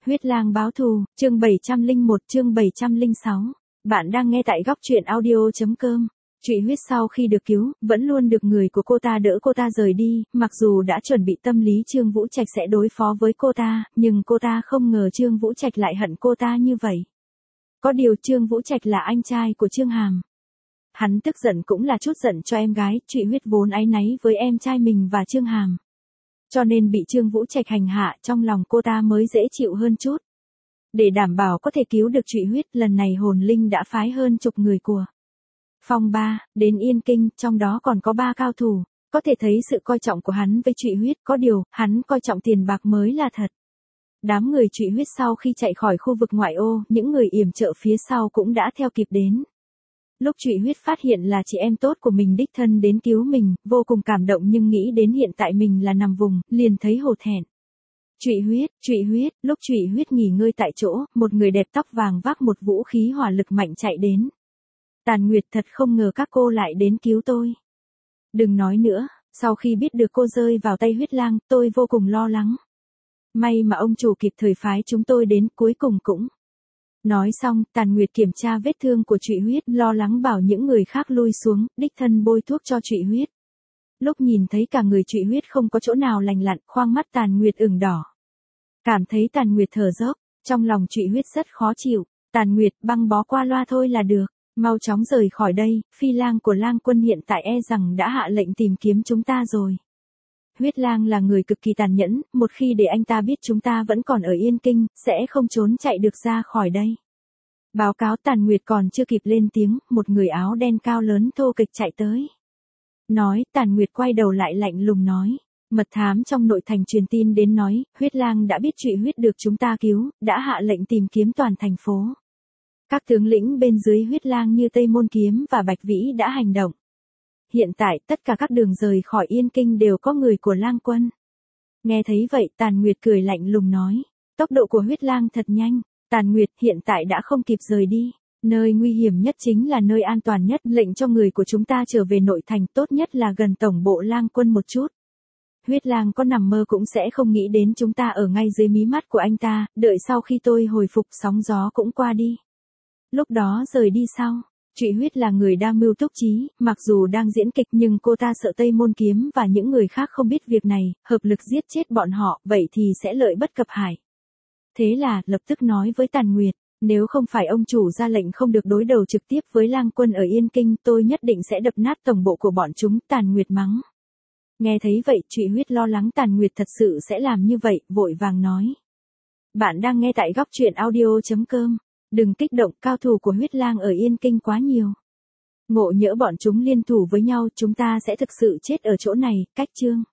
Huyết lang báo thù, chương 701, chương 706. Bạn đang nghe tại góc truyện audio.com. Trụy Huyết sau khi được cứu, vẫn luôn được người của cô ta đỡ cô ta rời đi, mặc dù đã chuẩn bị tâm lý Trương Vũ Trạch sẽ đối phó với cô ta, nhưng cô ta không ngờ Trương Vũ Trạch lại hận cô ta như vậy. Có điều Trương Vũ Trạch là anh trai của Trương Hàm. Hắn tức giận cũng là chút giận cho em gái, Trụy Huyết vốn áy náy với em trai mình và Trương Hàm. Cho nên bị Trương Vũ Trạch hành hạ, trong lòng cô ta mới dễ chịu hơn chút. Để đảm bảo có thể cứu được Trụy Huyết, lần này hồn linh đã phái hơn chục người của Phong Ba đến Yên Kinh, trong đó còn có 3 cao thủ. Có thể thấy sự coi trọng của hắn với Trụy Huyết, có điều, hắn coi trọng tiền bạc mới là thật. Đám người Trụy Huyết sau khi chạy khỏi khu vực ngoại ô, những người yểm trợ phía sau cũng đã theo kịp đến. Lúc Trụy Huyết phát hiện là chị em tốt của mình đích thân đến cứu mình, vô cùng cảm động nhưng nghĩ đến hiện tại mình là nằm vùng, liền thấy hổ thẹn. Trụy Huyết, lúc Trụy Huyết nghỉ ngơi tại chỗ, một người đẹp tóc vàng vác một vũ khí hỏa lực mạnh chạy đến. Tàn Nguyệt, thật không ngờ các cô lại đến cứu tôi. Đừng nói nữa, sau khi biết được cô rơi vào tay Huyết lang, tôi vô cùng lo lắng. May mà ông chủ kịp thời phái chúng tôi đến, cuối cùng cũng. Nói xong, Tàn Nguyệt kiểm tra vết thương của Trụy Huyết, lo lắng bảo những người khác lui xuống, đích thân bôi thuốc cho Trụy Huyết. Lúc nhìn thấy cả người Trụy Huyết không có chỗ nào lành lặn, khoang mắt Tàn Nguyệt ửng đỏ. Cảm thấy Tàn Nguyệt thở dốc, trong lòng Trụy Huyết rất khó chịu. Tàn Nguyệt, băng bó qua loa thôi là được, mau chóng rời khỏi đây, phi lang của Lang Quân hiện tại e rằng đã hạ lệnh tìm kiếm chúng ta rồi. Huyết lang là người cực kỳ tàn nhẫn, một khi để anh ta biết chúng ta vẫn còn ở Yên Kinh, sẽ không trốn chạy được ra khỏi đây. Báo cáo. Tàn Nguyệt còn chưa kịp lên tiếng, một người áo đen cao lớn thô kệch chạy tới. Nói, Tàn Nguyệt quay đầu lại lạnh lùng nói. Mật thám trong nội thành truyền tin đến nói, Huyết lang đã biết Trụy Huyết được chúng ta cứu, đã hạ lệnh tìm kiếm toàn thành phố. Các tướng lĩnh bên dưới Huyết lang như Tây Môn Kiếm và Bạch Vĩ đã hành động. Hiện tại, tất cả các đường rời khỏi Yên Kinh đều có người của Lang Quân. Nghe thấy vậy, Tàn Nguyệt cười lạnh lùng nói. Tốc độ của Huyết lang thật nhanh. Tàn Nguyệt, hiện tại đã không kịp rời đi. Nơi nguy hiểm nhất chính là nơi an toàn nhất, lệnh cho người của chúng ta trở về nội thành, tốt nhất là gần tổng bộ Lang Quân một chút. Huyết lang có nằm mơ cũng sẽ không nghĩ đến chúng ta ở ngay dưới mí mắt của anh ta, đợi sau khi tôi hồi phục sóng gió cũng qua đi. Lúc đó rời đi sau. Trụy Huyết là người đa mưu túc trí, mặc dù đang diễn kịch nhưng cô ta sợ Tây Môn Kiếm và những người khác không biết việc này, hợp lực giết chết bọn họ, vậy thì sẽ lợi bất cập hại. Thế là, lập tức nói với Tàn Nguyệt, nếu không phải ông chủ ra lệnh không được đối đầu trực tiếp với Lang Quân ở Yên Kinh, tôi nhất định sẽ đập nát tổng bộ của bọn chúng. Tàn Nguyệt mắng. Nghe thấy vậy, Trụy Huyết lo lắng Tàn Nguyệt thật sự sẽ làm như vậy, vội vàng nói. Bạn đang nghe tại góc truyện audio.com. Đừng kích động, cao thủ của Huyết lang ở Yên Kinh quá nhiều. Ngộ nhỡ bọn chúng liên thủ với nhau, chúng ta sẽ thực sự chết ở chỗ này. Cách chương